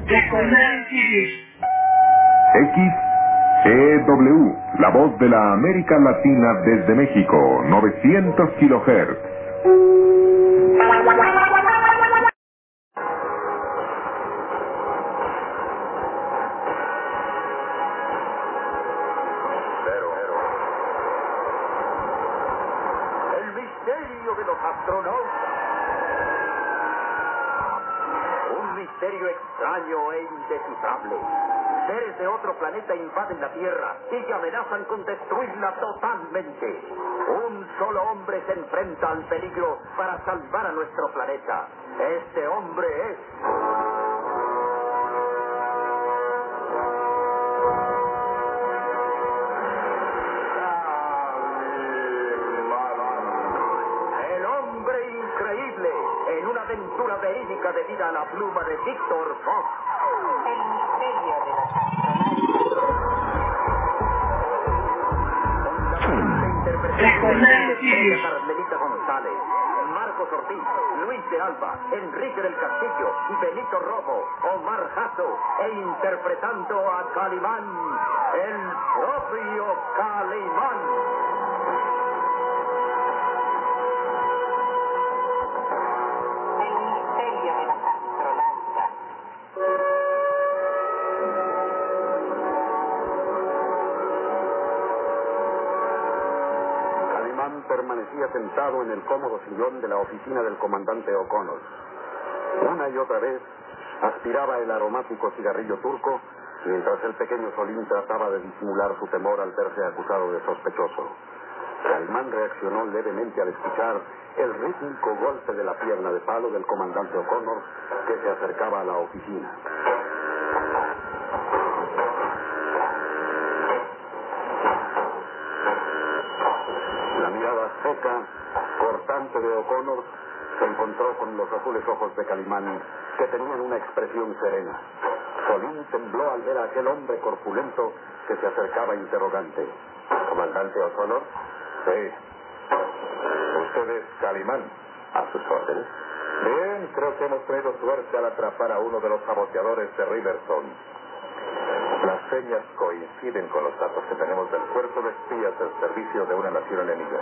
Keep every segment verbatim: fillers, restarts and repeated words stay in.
X E W, la voz de la América Latina desde México, novecientos kilohertz. El misterio de los astronautas. Un misterio extraño e indescifrable. Seres de otro planeta invaden la Tierra y que amenazan con destruirla totalmente. Un solo hombre se enfrenta al peligro para salvar a nuestro planeta. Este hombre es... El hombre increíble, en una aventura verídica debida a la pluma de Víctor Fox. El misterio de los Interpretación Carmelita González, Marcos Ortiz, Luis de Alba, Enrique del Castillo, Benito Rojo, Omar Jasso, e interpretando a Calimán, el propio Calimán. El misterio de los astronautas. Calimán permanecía sentado en el cómodo sillón de la oficina del comandante O'Connor. Una y otra vez aspiraba el aromático cigarrillo turco, mientras el pequeño Solín trataba de disimular su temor al verse acusado de sospechoso. Calimán reaccionó levemente al escuchar el rítmico golpe de la pierna de palo del comandante O'Connor, que se acercaba a la oficina. La mirada seca, cortante de O'Connor se encontró con los azules ojos de Calimán, que tenían una expresión serena. Solín tembló al ver a aquel hombre corpulento que se acercaba interrogante. ¿Comandante O'Connor? Sí. ¿Usted es Calimán? ¿A sus órdenes? Bien, creo que hemos tenido suerte al atrapar a uno de los saboteadores de Riverstone. Las señas coinciden con los datos que tenemos del cuerpo de espías del servicio de una nación enemiga.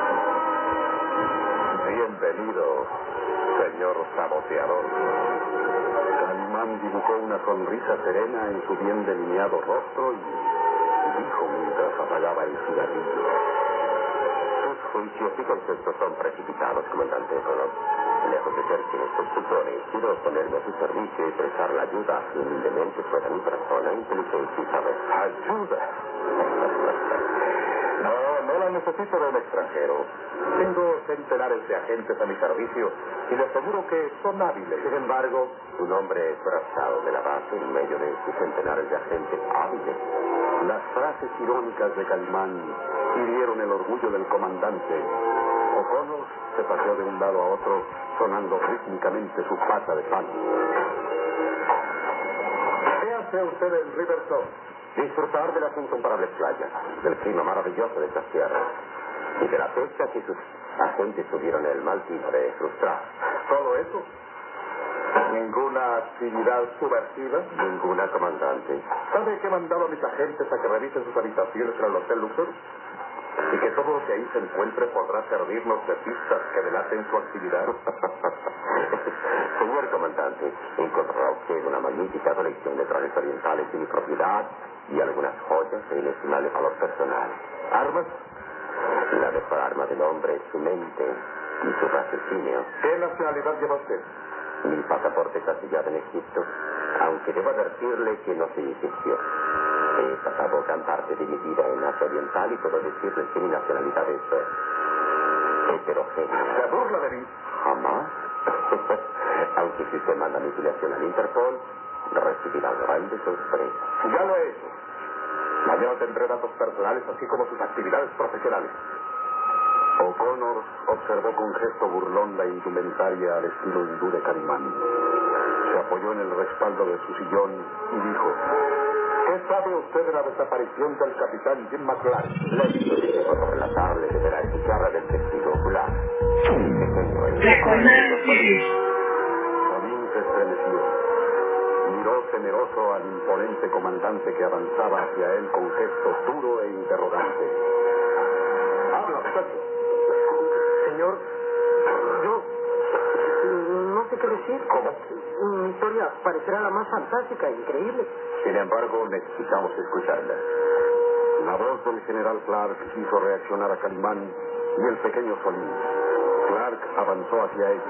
Bienvenido, señor saboteador. Calimán dibujó una sonrisa serena en su bien delineado rostro y dijo mientras apagaba el cigarrillo: sus juicios y conceptos son precipitados, comandante O'Connor. Lejos de ser quienes consultores, quiero ponerme a su servicio y prestar la ayuda que humildemente fuera mi persona, inteligencia y saber. ¿Ayuda? No, no la necesito de un extranjero. Tengo centenares de agentes a mi servicio y le aseguro que son hábiles. Sin embargo, un hombre trazado de la base en medio de sus centenares de agentes hábiles. Las frases irónicas de Calimán hirieron el orgullo del comandante. O'Connor se paseó de un lado a otro, sonando rítmicamente su pata de palo. ¿Qué hace usted en Riverstone? Disfrutar de las incomparables playas, del clima maravilloso de estas tierras y de la pesca que sus agentes tuvieron el mal tiempo de frustrar. ¿Todo eso? ¿Ninguna actividad subversiva? Ninguna, comandante. ¿Sabe que he mandado a mis agentes a que revisen sus habitaciones en el Hotel Luxor? Y que todo lo que ahí se encuentre podrá servirnos de pistas que delaten su actividad. Señor comandante, encontrará usted una magnífica colección de trajes orientales de mi propiedad y algunas joyas de inestimable valor personal. ¿Armas? La mejor arma del hombre es su mente y su raciocinio. ¿Qué nacionalidad lleva usted? Mi pasaporte está sellado en Egipto, aunque debo advertirle que no soy egipcio. He pasado gran parte de mi vida en Asia Oriental y puedo decirles que mi nacionalidad es eh, heterogénea. ¿Se burla de mí? Jamás. Aunque si usted manda mi filiación al Interpol, recibirá grandes sorpresas. Ya lo he hecho. Mañana tendré datos personales, así como sus actividades profesionales. O'Connor observó con gesto burlón la indumentaria al estilo hindú de Calimán. Se apoyó en el respaldo de su sillón y dijo: ¿qué sabe usted de la desaparición del capitán Jim McLaren? Le digo que puedo relatarle de la chicharra del testigo ocular. Solín se estremeció. Miró temeroso al imponente comandante que avanzaba hacia él con gesto duro e interrogante. Habla, muchacho. Señor, yo no sé qué decir. ¿Cómo? Mi historia parecerá la más fantástica e increíble. Sin embargo, necesitamos escucharla. La voz del general Clark hizo reaccionar a Calimán y el pequeño Solín. Clark avanzó hacia ellos.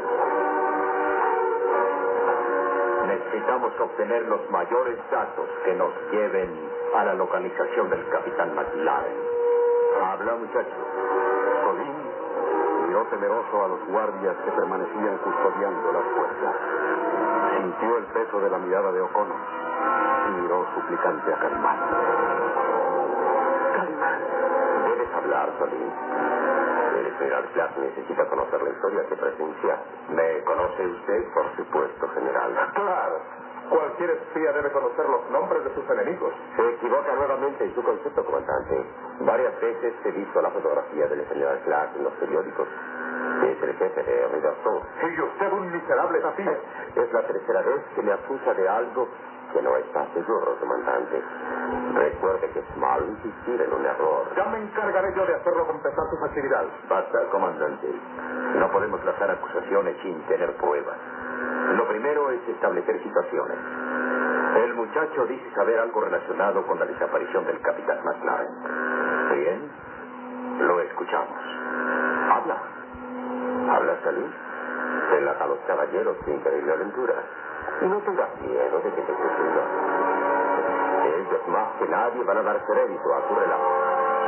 Necesitamos obtener los mayores datos que nos lleven a la localización del capitán McLaren. Habla, muchacho. Solín miró temeroso a los guardias que permanecían custodiando las puertas. Sintió el peso de la mirada de O'Connor y miró suplicante a Calimán. Calimán. Debes hablar, Solín. El general Clark necesita conocer la historia que presencia. ¿Me conoce usted? Por supuesto, general. Claro. Cualquier espía debe conocer los nombres de sus enemigos. Se equivoca nuevamente en su concepto, comandante. Varias veces he visto la fotografía del general Clark en los periódicos. Es el jefe de Redactor. Y usted un miserable desafío. Es la tercera vez que me acusa de algo que no está seguro, comandante. Recuerde que es malo insistir en un error. Ya me encargaré yo de hacerlo compensar sus actividades. Basta, comandante. No podemos lanzar acusaciones sin tener pruebas. Lo primero es establecer situaciones. El muchacho dice saber algo relacionado con la desaparición del capitán McLaren. Bien, lo escuchamos. Habla. Habla, Salud. Relata a los caballeros su increíble aventura. Y no tengas miedo de que te suceda. Ellos más que nadie van a dar crédito a tu relato.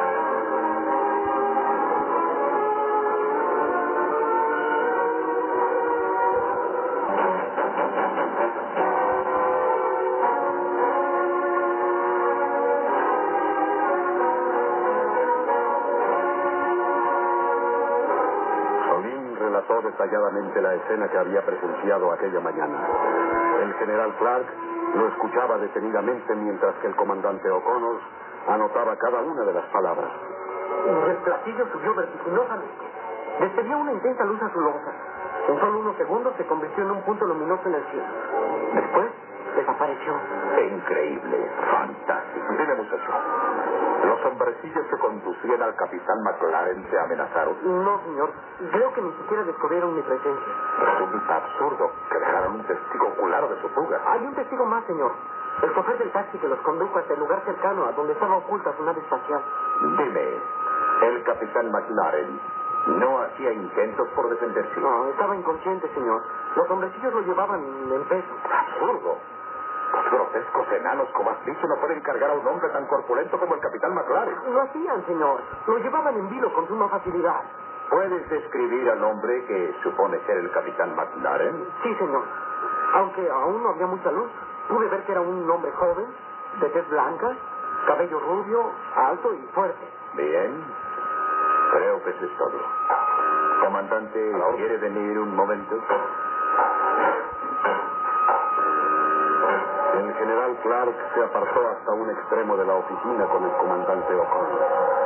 Relató detalladamente la escena que había presenciado aquella mañana. El general Clark lo escuchaba detenidamente mientras que el comandante O'Connor anotaba cada una de las palabras. El platillo subió vertiginosamente. Despedía una intensa luz azulosa. En solo unos segundos se convirtió en un punto luminoso en el cielo. Después desapareció. Increíble, fantástico. Dime, muchacho. ¿Los hombrecillos que conducían al capitán McLaren se amenazaron? No, señor. Creo que ni siquiera descubrieron mi presencia. Resulta absurdo que dejaran un testigo ocular de su fuga. Hay un testigo más, señor. El chofer del taxi que los condujo hasta el lugar cercano a donde estaba oculta su nave espacial. Dime, ¿el capitán McLaren no hacía intentos por defenderse? No, estaba inconsciente, señor. Los hombrecillos lo llevaban en peso. Absurdo. Los grotescos enanos, como has dicho, no pueden cargar a un hombre tan corpulento como el capitán McLaren. Lo hacían, señor. Lo llevaban en vilo con suma facilidad. ¿Puedes describir al hombre que supone ser el capitán McLaren? Sí, señor. Aunque aún no había mucha luz, pude ver que era un hombre joven, de tez blanca, cabello rubio, alto y fuerte. Bien. Creo que eso es todo. Comandante, ¿quiere venir un momento? El general Clark se apartó hasta un extremo de la oficina con el comandante O'Connor.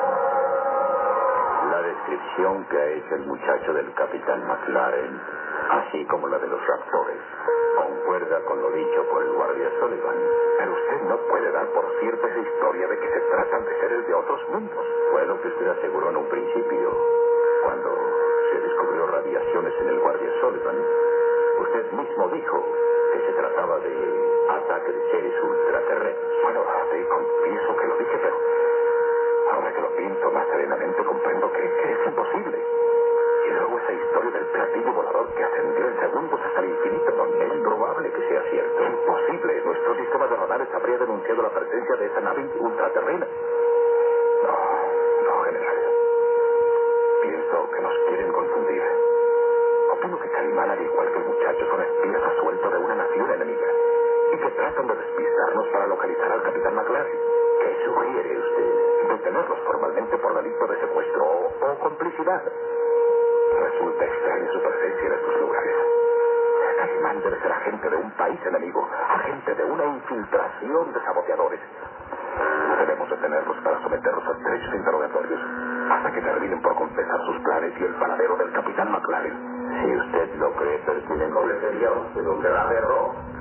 La descripción que ha hecho el muchacho del capitán McLaren, así como la de los raptores, concuerda con lo dicho por el guardia Sullivan. Pero usted no puede dar por cierta esa historia de que se tratan de seres de otros mundos. Fue lo que usted aseguró en un principio, cuando se descubrió radiaciones en el guardia Sullivan. Usted mismo dijo que se trataba de ataque de seres ultraterrestres. Bueno, te confieso que lo dije, pero ahora que lo pienso más serenamente comprendo que, que es imposible. Y luego esa historia del platillo volador que ascendió en segundos hasta el infinito, no es probable que sea cierto. Imposible. Nuestro sistema de radares habría denunciado la presencia de esa nave ultraterrena. No, no, general. Pienso que nos quieren confundir. Opino que Calimán, al igual que el muchacho, son espías a suelto de una nación enemiga y que tratan de despistarnos para localizar al capitán McLaren. ¿Qué sugiere usted? Detenerlos formalmente por delito de secuestro o, o complicidad. Resulta extraña su presencia en estos lugares. Calimán debe ser agente de un país enemigo, agente de una infiltración de saboteadores. Debemos detenerlos para someterlos a estrechos interrogatorios hasta que terminen por confesar sus planes y el paradero del capitán McLaren. Si usted lo cree pertinente, sería usted un grave error. ¿Cómo?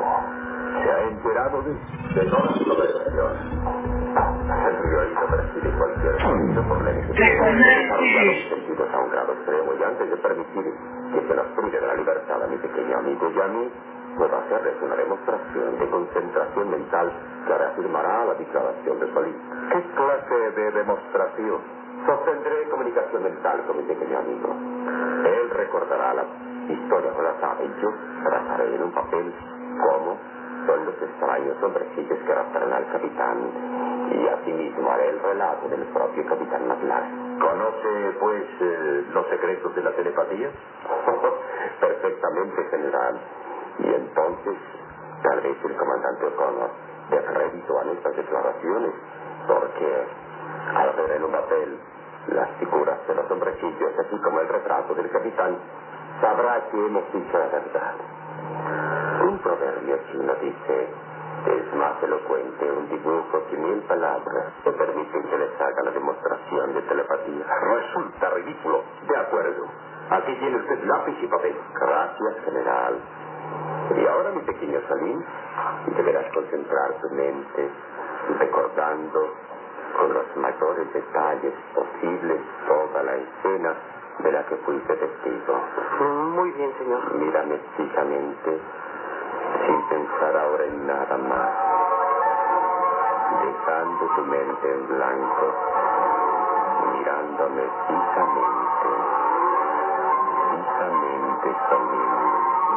¿Se ha enterado de, de toda su conversación? El priorismo percibe cualquier sonido por la necesidad de desarrollar los sentidos a un grado extremo y antes de permitir que se nos prive de la libertad a mi pequeño amigo y a mí, puedo hacerles una demostración de concentración mental que reafirmará la declaración de Solís. ¿Qué clase de demostración? Sostendré comunicación mental con mi pequeño amigo. Él recordará la historia relatada y yo trazaré en un papel cómo son los extraños hombrecillos que raptaron al capitán. Y asimismo haré el relato del propio capitán McLaren. ¿Conoce, pues, eh, los secretos de la telepatía? Perfectamente, general. Y entonces, tal vez el comandante O'Connor dé crédito a nuestras declaraciones, porque al ver en un papel las figuras de los hombrecillos, así como el retrato del capitán, sabrá que hemos dicho la verdad. Un proverbio chino dice: es más elocuente un dibujo que mil palabras que permiten que les haga la demostración de telepatía. Resulta ridículo. De acuerdo. Aquí tiene usted lápiz y papel. Gracias, general. Y ahora, mi pequeño Salim, deberás concentrar tu mente recordando con los mayores detalles posibles toda la escena de la que fuiste testigo. Muy bien, señor. Mírame fijamente, sin pensar ahora en nada más, dejando tu mente en blanco, mirándome fijamente, fijamente, Salim.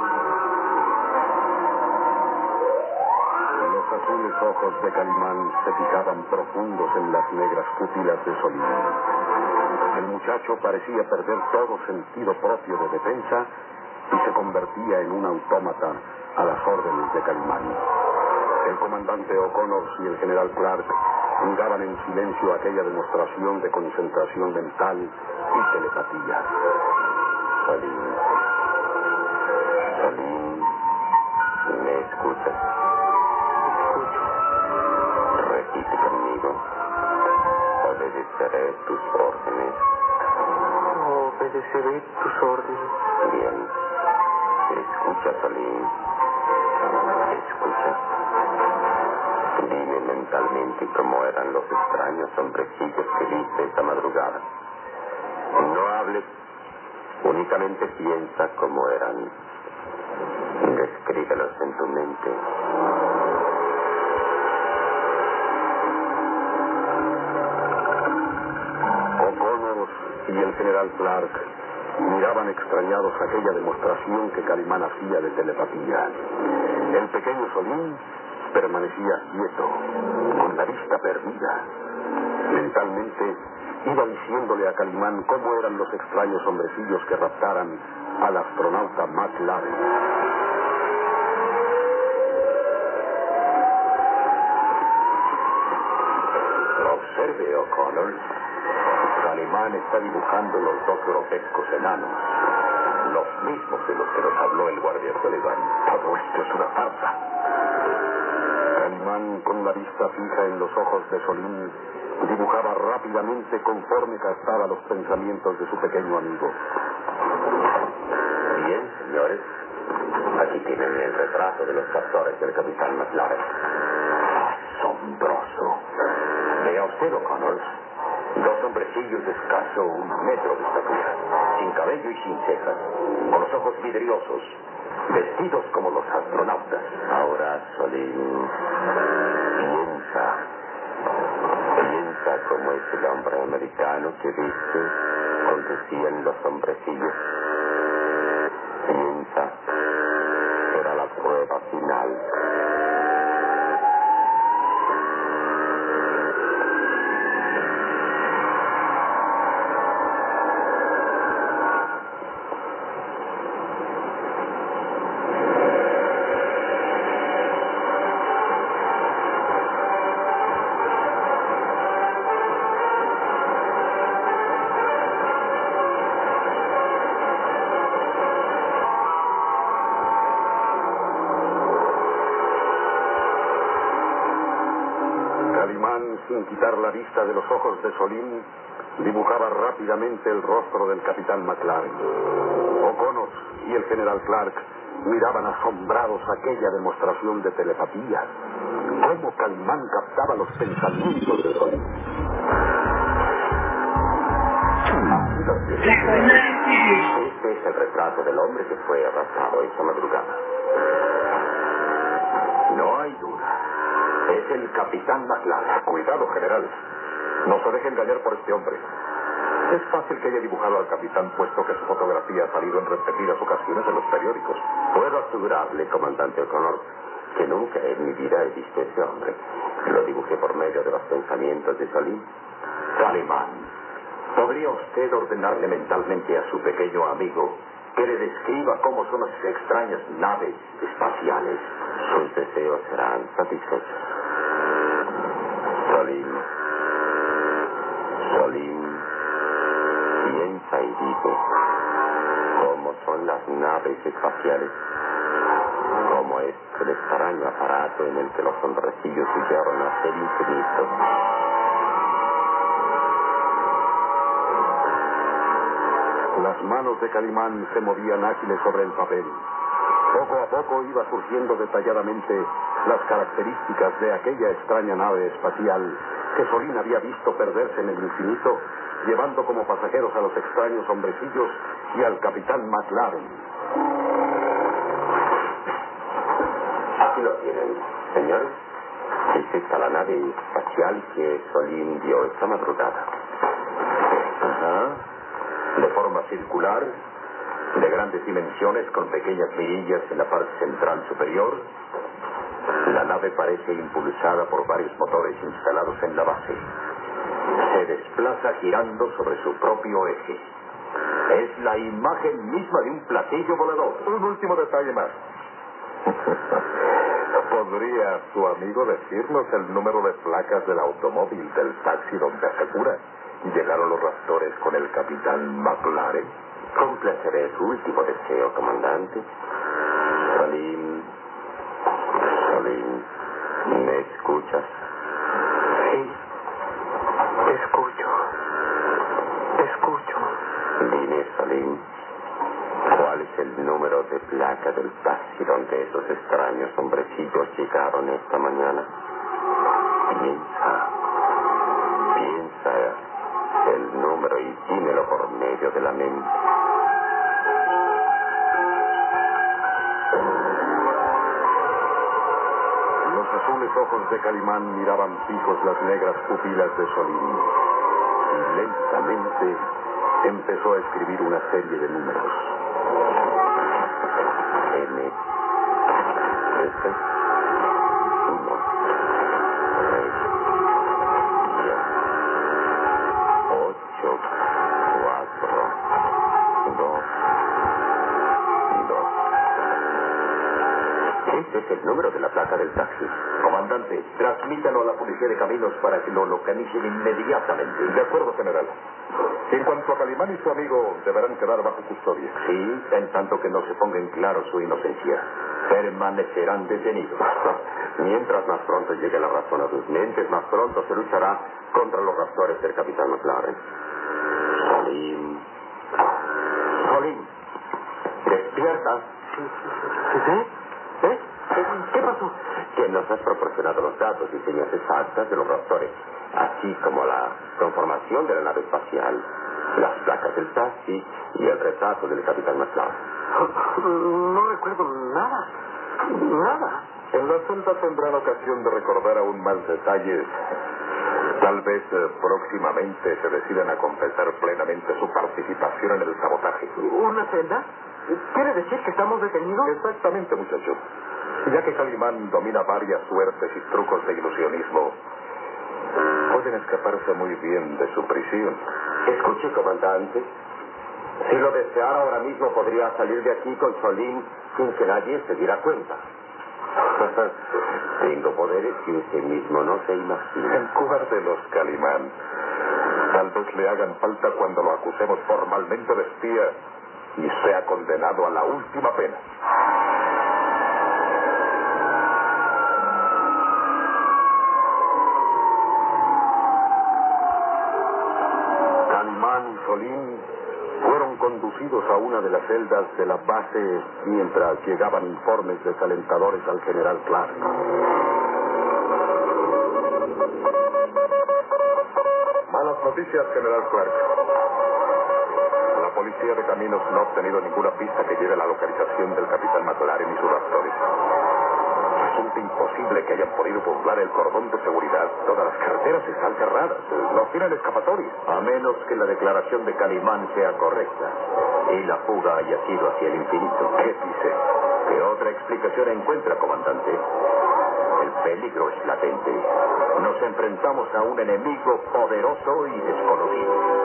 Los azules ojos de Calimán se fijaban profundos en las negras pupilas de Solín. El muchacho parecía perder todo sentido propio de defensa y se convertía en un autómata a las órdenes de Calimán. El comandante O'Connor y el general Clark miraban en silencio aquella demostración de concentración mental y telepatía. Salim, Salim, ¿me escuchas? Repite conmigo. Obedeceré tus órdenes. Obedeceré tus órdenes. Bien. Escucha, Salim. Escucha. Dime mentalmente cómo eran los extraños hombrecillos que viste esta madrugada. No hables. Únicamente piensa cómo eran. Descríbelos en tu mente. O'Connor y el general Clark miraban extrañados aquella demostración que Calimán hacía de telepatía. El pequeño Solín permanecía quieto, con la vista perdida. Mentalmente iba diciéndole a Calimán cómo eran los extraños hombrecillos que raptaran al astronauta McLaren. Observe, O'Connor. Calimán está dibujando los dos grotescos enanos, los mismos de los que nos habló el guardia Sullivan. Todo esto es una farsa. Calimán, con la vista fija en los ojos de Solín, dibujaba rápidamente conforme captaba los pensamientos de su pequeño amigo. Bien, señores. Aquí tienen el retrato de los captores del capitán McLaren. Asombroso. Vea usted, O'Connor. Dos hombrecillos de escaso un metro de estatura, sin cabello y sin cejas, con los ojos vidriosos, vestidos como los astronautas. Ahora, Solín, piensa. Piensa cómo es el hombre americano que viste conducían los hombrecillos. Piensa. Era la prueba final. Calimán, sin quitar la vista de los ojos de Solín, dibujaba rápidamente el rostro del capitán McLaren. O'Connor y el general Clark miraban asombrados aquella demostración de telepatía. Cómo Calimán captaba los pensamientos de Solín. Este es el retrato del hombre que fue arrastrado esta madrugada. No hay duda. Es el capitán McLaren. Cuidado, general. No se deje engañar por este hombre. Es fácil que haya dibujado al capitán, puesto que su fotografía ha salido en repetidas ocasiones en los periódicos. Puedo asegurarle, comandante O'Connor, que nunca en mi vida he visto a ese hombre. Lo dibujé por medio de los pensamientos de Solín. Calimán, ¿podría usted ordenarle mentalmente a su pequeño amigo que le describa cómo son las extrañas naves espaciales? Sus deseos serán satisfechos. Solín, Solín, piensa y dime cómo son las naves espaciales, cómo es el extraño aparato en el que los hombrecillos huyeron hacia el infinito. Las manos de Calimán se movían ágiles sobre el papel. Poco a poco iba surgiendo detalladamente las características de aquella extraña nave espacial que Solín había visto perderse en el infinito, llevando como pasajeros a los extraños hombrecillos y al capitán McLaren. Aquí lo tienen, señores. Es esta la nave espacial que Solín vio esta madrugada. Ajá. De forma circular, de grandes dimensiones, con pequeñas mirillas en la parte central superior. La nave parece impulsada por varios motores instalados en la base. Se desplaza girando sobre su propio eje. Es la imagen misma de un platillo volador. Un último detalle más. ¿Podría su amigo decirnos el número de placas del automóvil del taxi donde asegura llegaron los raptores con el capitán McLaren? Complaceré su último deseo, comandante. Solín, Solín, ¿me escuchas? Sí, te escucho. Te escucho. Dime, Solín, ¿cuál es el número de placa del taxi donde esos extraños hombrecillos llegaron esta mañana? Piensa, piensa el número y dímelo por medio de la mente. Los azules ojos de Calimán miraban fijos las negras pupilas de Solín y lentamente empezó a escribir una serie de números. M, S, uno, tres, diez, ocho, cuatro, dos, dos. Este es el número de la placa del taxi. Comandante, transmítalo a la Policía de Caminos para que lo localicen inmediatamente. De acuerdo, general. En cuanto a Calimán y su amigo, deberán quedar bajo custodia. Sí, en tanto que no se ponga en claro su inocencia. Permanecerán detenidos. Mientras más pronto llegue la razón a sus mentes, más pronto se luchará contra los raptores del capitán McLaren. Solín. Solín. Despierta. ¿Eh? ¿Eh? ¿Qué pasó? Que nos has proporcionado los datos y señas exactas de los raptores, así como la conformación de la nave espacial, las placas del taxi y el retrato del capitán McLaren. No recuerdo nada. Nada. En la celda tendrán ocasión de recordar aún más detalles. Tal vez eh, próximamente se decidan a confesar plenamente su participación en el sabotaje. ¿Una celda? ¿Quiere decir que estamos detenidos? Exactamente, muchacho. Ya que Calimán domina varias suertes y trucos de ilusionismo, pueden escaparse muy bien de su prisión. Escuche, comandante. Si lo deseara ahora mismo, podría salir de aquí con Solín sin que nadie se diera cuenta. Tengo poderes que usted mismo no se imagina. Guárdelos, Calimán. Tal vez le hagan falta cuando lo acusemos formalmente de espía y sea condenado a la última pena. Calimán y Solín fueron conducidos a una de las celdas de la base mientras llegaban informes desalentadores al general Clark. Malas noticias, general Clark. La policía de caminos no ha obtenido ninguna pista que lleve a la localización del capitán McLaren y sus raptores. Resulta imposible que hayan podido burlar el cordón de seguridad. Todas las carreteras están cerradas. No tienen escapatoria. A menos que la declaración de Calimán sea correcta y la fuga haya sido hacia el infinito. ¿Qué dice? ¿Qué otra explicación encuentra, comandante? El peligro es latente. Nos enfrentamos a un enemigo poderoso y desconocido.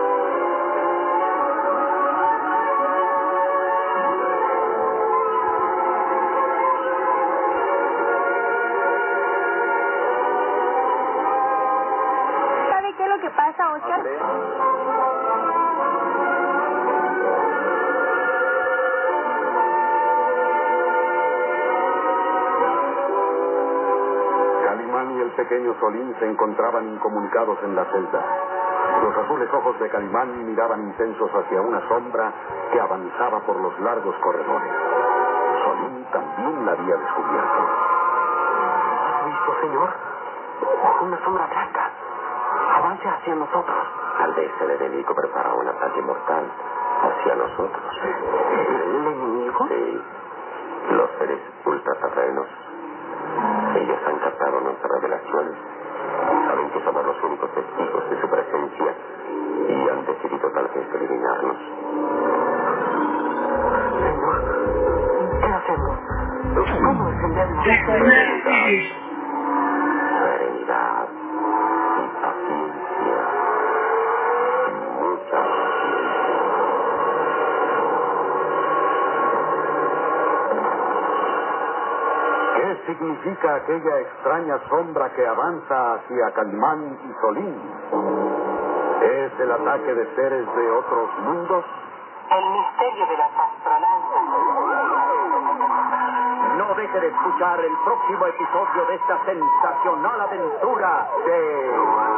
pasa, Oscar? Calimán y el pequeño Solín se encontraban incomunicados en la celda. Los azules ojos de Calimán miraban intensos hacia una sombra que avanzaba por los largos corredores. Solín también la había descubierto. ¿Has visto, señor? Una sombra blanca. Avanza hacia nosotros. Tal vez el enemigo prepara un ataque mortal hacia nosotros. ¿El enemigo? Sí. Los seres ultraterrenos. Ellos han captado nuestras revelaciones. Saben que somos los únicos testigos de su presencia y han decidido tal vez eliminarnos. Señor, ¿qué hacemos? ¿Cómo defendernos? Serenidad. Serenidad. Y paciencia. Y mucha paciencia. ¿Qué significa aquella extraña sombra que avanza hacia Calimán y Solín? ¿Es el ataque de seres de otros mundos? El misterio de las astronautas. No deje de escuchar el próximo episodio de esta sensacional aventura de...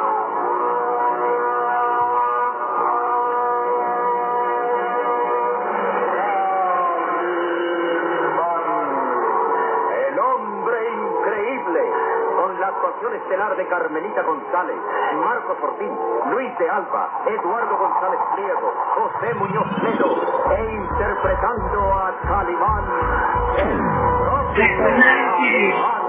El hombre increíble, con la actuación estelar de Carmelita González, Marcos Ortiz, Luis de Alba, Eduardo González Pliego, José Muñoz Ledo, e interpretando a Calimán, el propio Calimán.